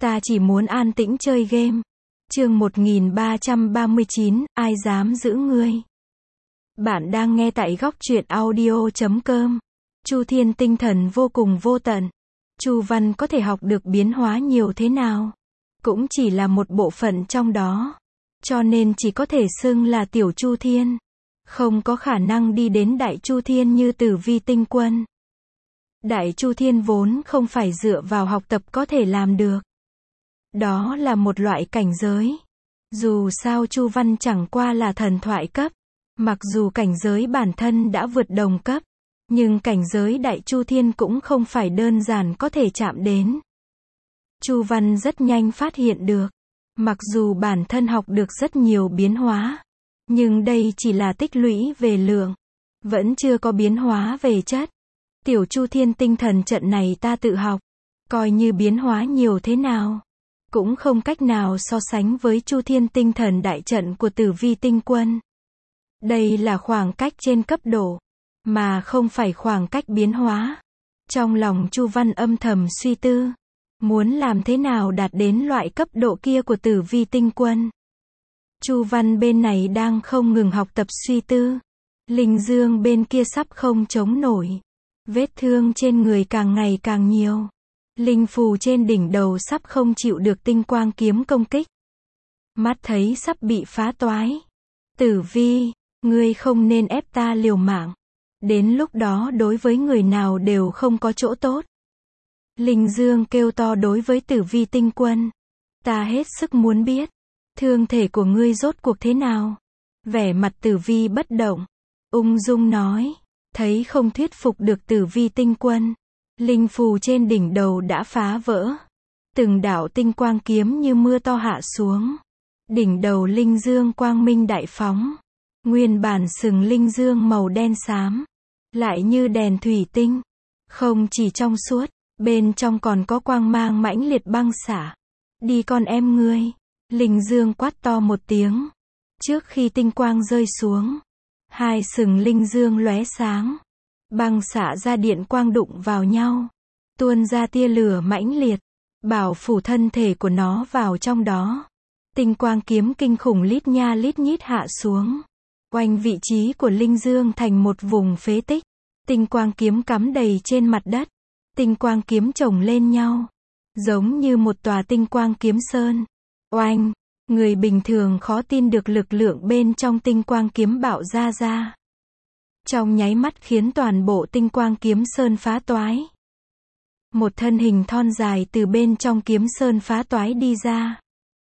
Ta chỉ muốn an tĩnh chơi game. Chương 1339, ai dám giữ ngươi? Bạn đang nghe tại góc truyện audio.com. Chu Thiên tinh thần vô cùng vô tận. Chu Văn có thể học được biến hóa nhiều thế nào? Cũng chỉ là một bộ phận trong đó. Cho nên chỉ có thể xưng là tiểu Chu Thiên. Không có khả năng đi đến đại Chu Thiên như Tử Vi tinh quân. Đại Chu Thiên vốn không phải dựa vào học tập có thể làm được. Đó là một loại cảnh giới. Dù sao Chu Văn chẳng qua là thần thoại cấp. Mặc dù cảnh giới bản thân đã vượt đồng cấp. Nhưng cảnh giới Đại Chu Thiên cũng không phải đơn giản có thể chạm đến. Chu Văn rất nhanh phát hiện được. Mặc dù bản thân học được rất nhiều biến hóa. Nhưng đây chỉ là tích lũy về lượng. Vẫn chưa có biến hóa về chất. Tiểu Chu Thiên tinh thần trận này ta tự học. Coi như biến hóa nhiều thế nào. Cũng không cách nào so sánh với Chu Thiên tinh thần đại trận của Tử Vi tinh quân. Đây là khoảng cách trên cấp độ. Mà không phải khoảng cách biến hóa. Trong lòng Chu Văn âm thầm suy tư. Muốn làm thế nào đạt đến loại cấp độ kia của Tử Vi tinh quân. Chu Văn bên này đang không ngừng học tập suy tư. Linh Dương bên kia sắp không chống nổi. Vết thương trên người càng ngày càng nhiều. Linh phù trên đỉnh đầu sắp không chịu được tinh quang kiếm công kích. Mắt thấy sắp bị phá toái. Tử Vi, ngươi không nên ép ta liều mạng. Đến lúc đó đối với người nào đều không có chỗ tốt. Linh Dương kêu to đối với Tử Vi tinh quân. Ta hết sức muốn biết. Thương thể của ngươi rốt cuộc thế nào? Vẻ mặt Tử Vi bất động. Ung dung nói. Thấy không thuyết phục được Tử Vi tinh quân. Linh phù trên đỉnh đầu đã phá vỡ. Từng đạo tinh quang kiếm như mưa to hạ xuống. Đỉnh đầu Linh Dương quang minh đại phóng. Nguyên bản sừng Linh Dương màu đen xám. Lại như đèn thủy tinh. Không chỉ trong suốt. Bên trong còn có quang mang mãnh liệt băng xả. Đi con em ngươi. Linh Dương quát to một tiếng. Trước khi tinh quang rơi xuống. Hai sừng Linh Dương lóe sáng. Băng xả ra điện quang đụng vào nhau. Tuôn ra tia lửa mãnh liệt. Bảo phủ thân thể của nó vào trong đó. Tinh quang kiếm kinh khủng lít nha lít nhít hạ xuống. Oanh vị trí của Linh Dương thành một vùng phế tích. Tinh quang kiếm cắm đầy trên mặt đất. Tinh quang kiếm chồng lên nhau. Giống như một tòa tinh quang kiếm sơn. Oanh! Người bình thường khó tin được lực lượng bên trong tinh quang kiếm bạo ra. Trong nháy mắt khiến toàn bộ tinh quang kiếm sơn phá toái. Một thân hình thon dài từ bên trong kiếm sơn phá toái đi ra.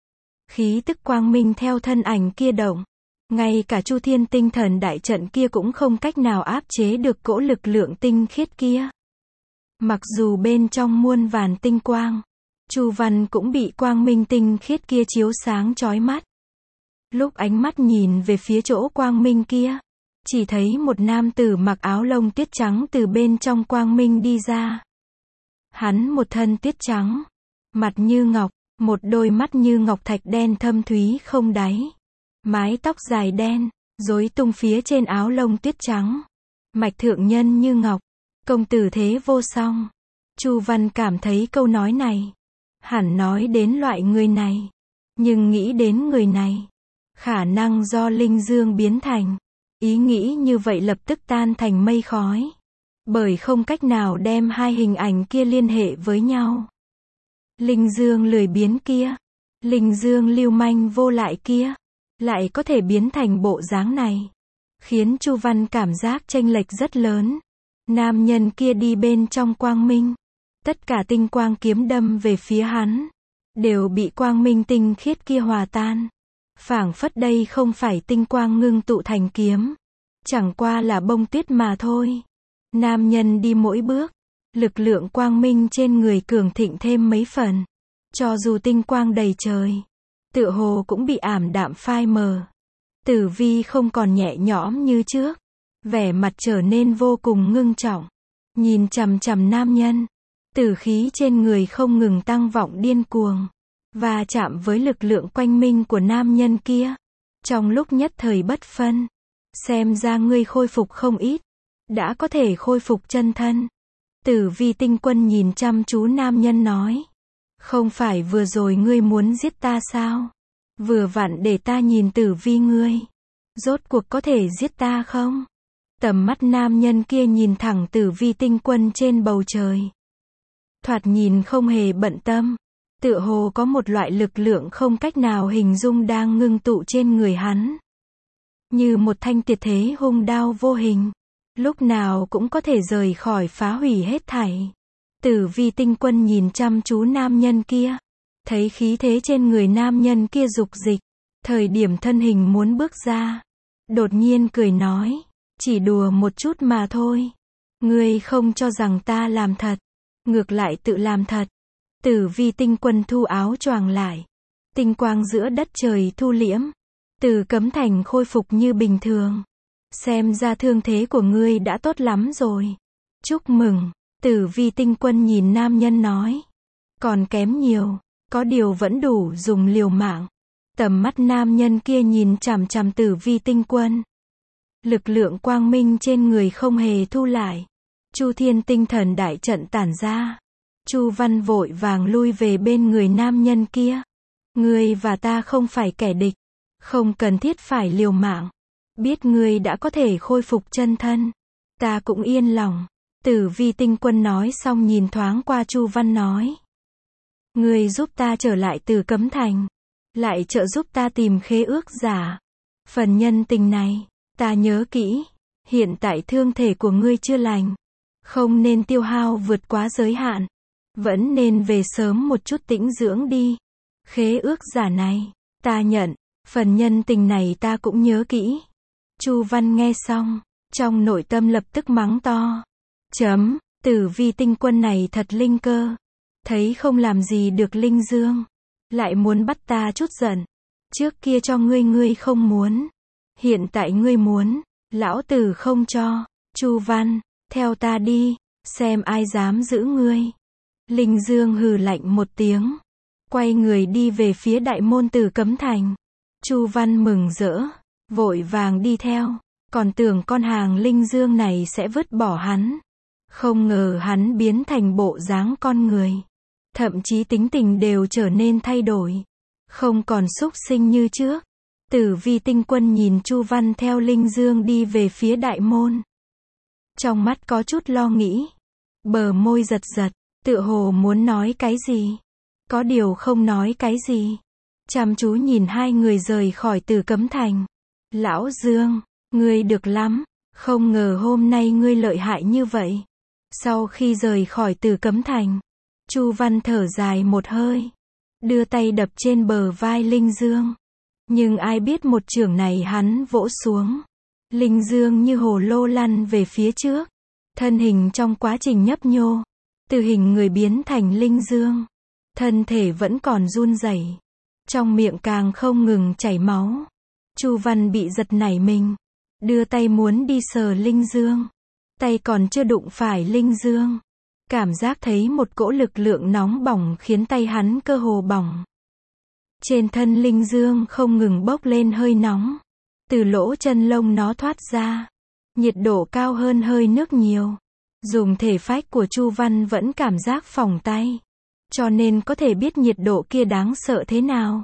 Khí tức quang minh theo thân ảnh kia động. Ngay cả Chu Thiên tinh thần đại trận kia cũng không cách nào áp chế được cỗ lực lượng tinh khiết kia. Mặc dù bên trong muôn vàn tinh quang, Chu Văn cũng bị quang minh tinh khiết kia chiếu sáng chói mắt. Lúc ánh mắt nhìn về phía chỗ quang minh kia, chỉ thấy một nam tử mặc áo lông tuyết trắng từ bên trong quang minh đi ra. Hắn một thân tuyết trắng, mặt như ngọc, một đôi mắt như ngọc thạch đen thâm thúy không đáy. Mái tóc dài đen, rối tung phía trên áo lông tuyết trắng. Mạch thượng nhân như ngọc, công tử thế vô song. Chu Văn cảm thấy câu nói này hẳn nói đến loại người này. Nhưng nghĩ đến người này, khả năng do Linh Dương biến thành. Ý nghĩ như vậy lập tức tan thành mây khói. Bởi không cách nào đem hai hình ảnh kia liên hệ với nhau. Linh Dương lười biếng kia, Linh Dương lưu manh vô lại kia, lại có thể biến thành bộ dáng này. Khiến Chu Văn cảm giác chênh lệch rất lớn. Nam nhân kia đi bên trong quang minh. Tất cả tinh quang kiếm đâm về phía hắn. Đều bị quang minh tinh khiết kia hòa tan. Phảng phất đây không phải tinh quang ngưng tụ thành kiếm. Chẳng qua là bông tuyết mà thôi. Nam nhân đi mỗi bước. Lực lượng quang minh trên người cường thịnh thêm mấy phần. Cho dù tinh quang đầy trời. Tựa hồ cũng bị ảm đạm phai mờ. Tử Vi không còn nhẹ nhõm như trước. Vẻ mặt trở nên vô cùng ngưng trọng. Nhìn chằm chằm nam nhân. Tử khí trên người không ngừng tăng vọng điên cuồng. Và chạm với lực lượng quanh minh của nam nhân kia. Trong lúc nhất thời bất phân. Xem ra ngươi khôi phục không ít. Đã có thể khôi phục chân thân. Tử Vi tinh quân nhìn chăm chú nam nhân nói. Không phải vừa rồi ngươi muốn giết ta sao? Vừa vặn để ta nhìn tử vi ngươi. Rốt cuộc có thể giết ta không? Tầm mắt nam nhân kia nhìn thẳng tử vi tinh quân trên bầu trời. Thoạt nhìn không hề bận tâm. Tựa hồ có một loại lực lượng không cách nào hình dung đang ngưng tụ trên người hắn. Như một thanh tuyệt thế hung đao vô hình. Lúc nào cũng có thể rời khỏi phá hủy hết thảy. Tử vi tinh quân nhìn chăm chú nam nhân kia. Thấy khí thế trên người nam nhân kia dục dịch. Thời điểm thân hình muốn bước ra. Đột nhiên cười nói. Chỉ đùa một chút mà thôi. Ngươi không cho rằng ta làm thật. Ngược lại tự làm thật. Tử vi tinh quân thu áo choàng lại. Tinh quang giữa đất trời thu liễm. Từ Cấm Thành khôi phục như bình thường. Xem ra thương thế của ngươi đã tốt lắm rồi. Chúc mừng. Tử vi tinh quân nhìn nam nhân nói. Còn kém nhiều. Có điều vẫn đủ dùng liều mạng. Tầm mắt nam nhân kia nhìn chằm chằm tử vi tinh quân. Lực lượng quang minh trên người không hề thu lại. Chu Thiên tinh thần đại trận tản ra. Chu Văn vội vàng lui về bên người nam nhân kia. Ngươi và ta không phải kẻ địch. Không cần thiết phải liều mạng. Biết ngươi đã có thể khôi phục chân thân. Ta cũng yên lòng. Tử vi tinh quân nói xong nhìn thoáng qua Chu Văn nói. Ngươi giúp ta trở lại Từ Cấm Thành. Lại trợ giúp ta tìm khế ước giả. Phần nhân tình này, ta nhớ kỹ. Hiện tại thương thể của ngươi chưa lành. Không nên tiêu hao vượt quá giới hạn. Vẫn nên về sớm một chút tĩnh dưỡng đi. Khế ước giả này, ta nhận. Phần nhân tình này ta cũng nhớ kỹ. Chu Văn nghe xong, trong nội tâm lập tức mắng to. Tử vi tinh quân này thật linh cơ. Thấy không làm gì được Linh Dương. Lại muốn bắt ta chút giận. Trước kia cho ngươi không muốn. Hiện tại ngươi muốn. Lão tử không cho. Chu Văn, theo ta đi. Xem ai dám giữ ngươi. Linh Dương hừ lạnh một tiếng. Quay người đi về phía đại môn Từ Cấm Thành. Chu Văn mừng rỡ. Vội vàng đi theo. Còn tưởng con hàng Linh Dương này sẽ vứt bỏ hắn. Không ngờ hắn biến thành bộ dáng con người. Thậm chí tính tình đều trở nên thay đổi. Không còn súc sinh như trước. Tử vi tinh quân nhìn Chu Văn theo Linh Dương đi về phía đại môn. Trong mắt có chút lo nghĩ. Bờ môi giật giật. Tựa hồ muốn nói cái gì. Có điều không nói cái gì. Chăm chú nhìn hai người rời khỏi Từ Cấm Thành. Lão Dương, ngươi được lắm. Không ngờ hôm nay ngươi lợi hại như vậy. Sau khi rời khỏi Từ Cấm Thành, Chu Văn thở dài một hơi. Đưa tay đập trên bờ vai Linh Dương. Nhưng ai biết một chưởng này hắn vỗ xuống. Linh Dương như hồ lô lăn về phía trước. Thân hình trong quá trình nhấp nhô. Từ hình người biến thành Linh Dương. Thân thể vẫn còn run rẩy. Trong miệng càng không ngừng chảy máu. Chu Văn bị giật nảy mình. Đưa tay muốn đi sờ Linh Dương. Tay còn chưa đụng phải Linh Dương. Cảm giác thấy một cỗ lực lượng nóng bỏng khiến tay hắn cơ hồ bỏng. Trên thân Linh Dương không ngừng bốc lên hơi nóng. Từ lỗ chân lông nó thoát ra. Nhiệt độ cao hơn hơi nước nhiều. Dùng thể phách của Chu Văn vẫn cảm giác phỏng tay. Cho nên có thể biết nhiệt độ kia đáng sợ thế nào.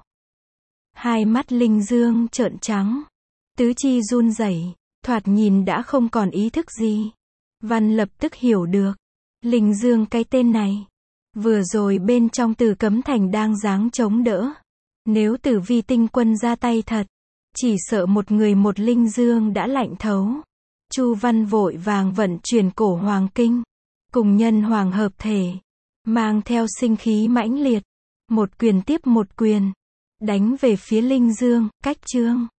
Hai mắt Linh Dương trợn trắng. Tứ chi run rẩy, thoạt nhìn đã không còn ý thức gì. Văn lập tức hiểu được. Linh Dương cái tên này. Vừa rồi bên trong Từ Cấm Thành đang giáng chống đỡ. Nếu Tử vi tinh quân ra tay thật. Chỉ sợ một người một Linh Dương đã lạnh thấu. Chu Văn vội vàng vận chuyển cổ hoàng kinh. Cùng nhân hoàng hợp thể. Mang theo sinh khí mãnh liệt. Một quyền tiếp một quyền. Đánh về phía Linh Dương, cách chương.